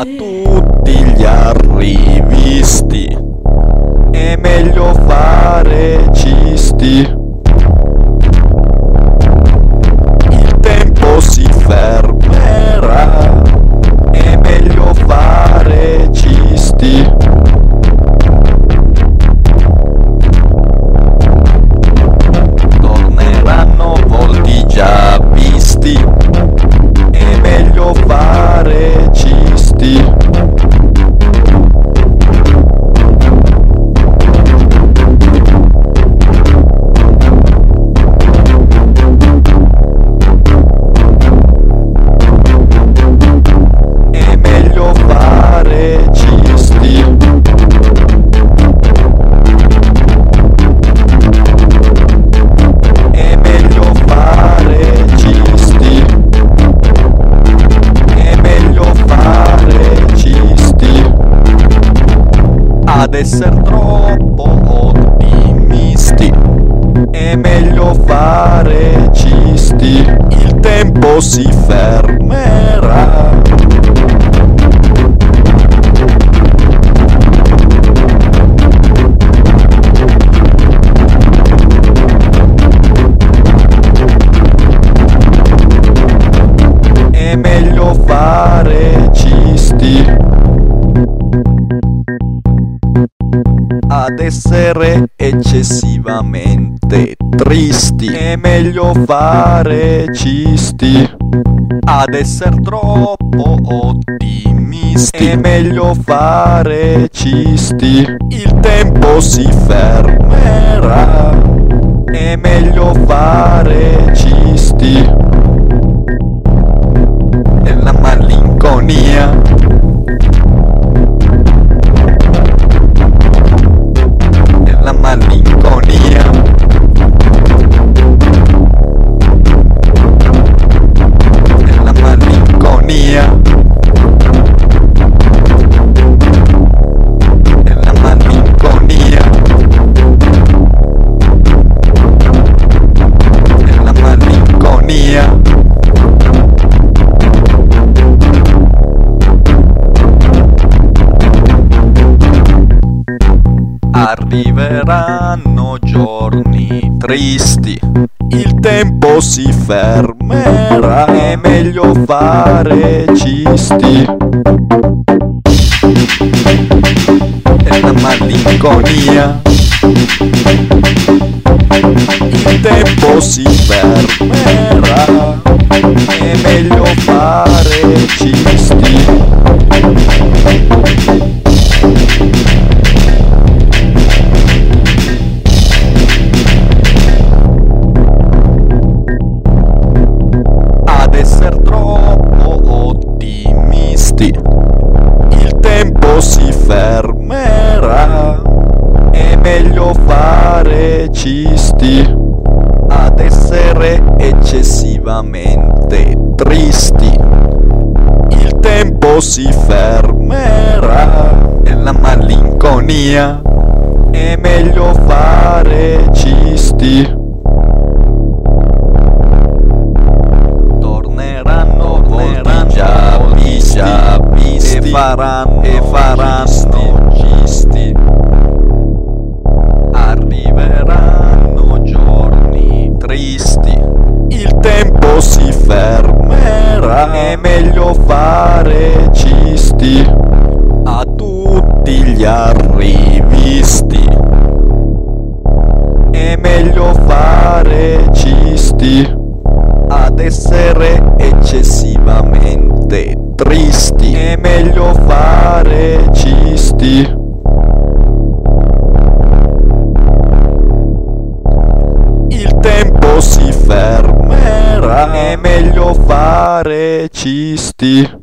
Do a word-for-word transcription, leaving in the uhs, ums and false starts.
A tutti gli arrivisti è meglio fare cisti. Il tempo si fermerà, è meglio fare cisti. Torneranno volti già visti, è meglio fare cisti. È meglio fare cisti. È meglio fare cisti. È meglio fare cisti. Ad essere troppo ottimisti è meglio fare cisti. Il tempo si fermerà. È meglio fare cisti. Ad essere eccessivamente tristi è meglio fare cisti. Ad essere troppo ottimisti è meglio fare cisti. Il tempo si fermerà, è meglio fare cisti. E la malinconia la malinconia la malinconia la malinconia la malinconia. Arriveranno giorni tristi, il tempo si fermerà, è meglio fare cisti. E la malinconia, il tempo si fermerà, è meglio fare cisti. Il tempo si fermerà, è meglio fare cisti. Ad essere eccessivamente tristi, il tempo si fermerà. E la malinconia, è meglio fare cisti. Torneranno, torneranno già visti, già visti e faranno, e faranno cisti. Arriveranno giorni tristi, il tempo si fermerà, è meglio fare cisti. A tutti gli arrivisti è meglio fare cisti. Ad essere eccessivamente tristi è meglio fare cisti. Il tempo si fermerà, è meglio fare cisti.